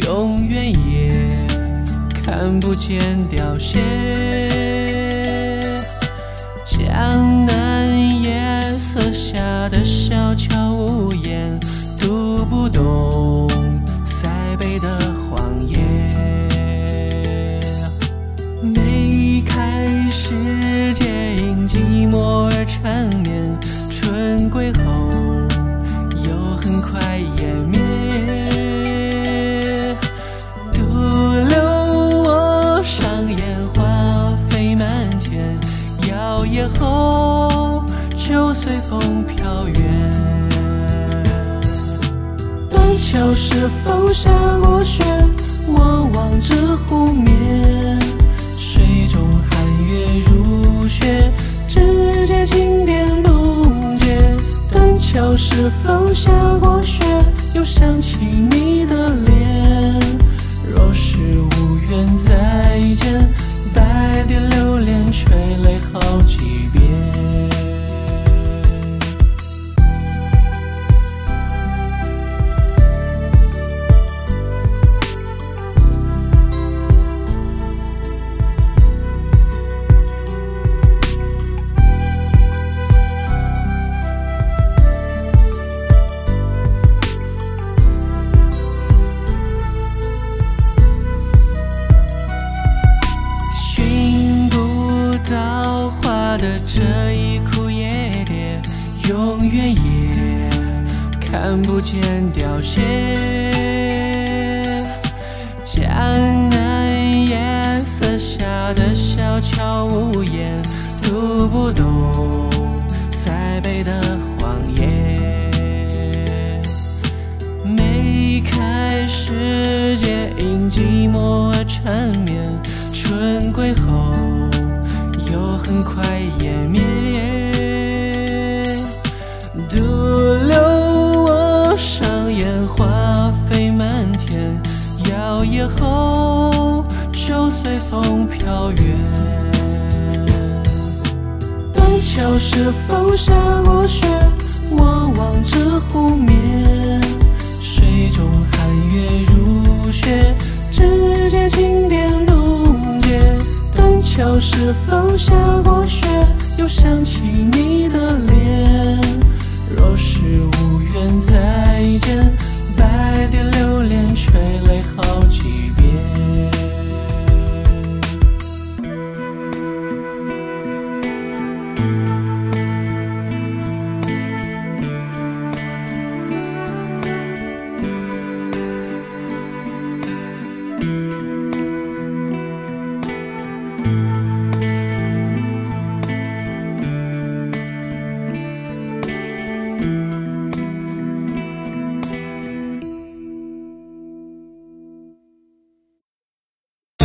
永远也看不见凋谢。江南夜色下的小桥屋檐，读不懂塞北的荒野。梅开时节因寂寞而缠绵，春归后又很快湮灭。独留我上烟花飞满天，摇曳后就随风飘远。断桥是否下过雪？我望着湖面，水中寒月如雪，指尖轻点不觉。断桥是否下过雪？又想起你的脸。若是无缘再见，百滴流连垂泪好几遍。的这一枯叶蝶，永远也看不见凋谢。江南夜色下的小桥屋檐，读不懂塞北的荒野。梅开时节因寂寞而缠绵，春归后又很快湮灭。独留我上烟花飞满天，摇曳后就随风飘远。断桥是否下过雪？我望着湖面，水中寒月如雪，指尖轻点不觉。断桥是否下过雪？又想起你的脸。若是无缘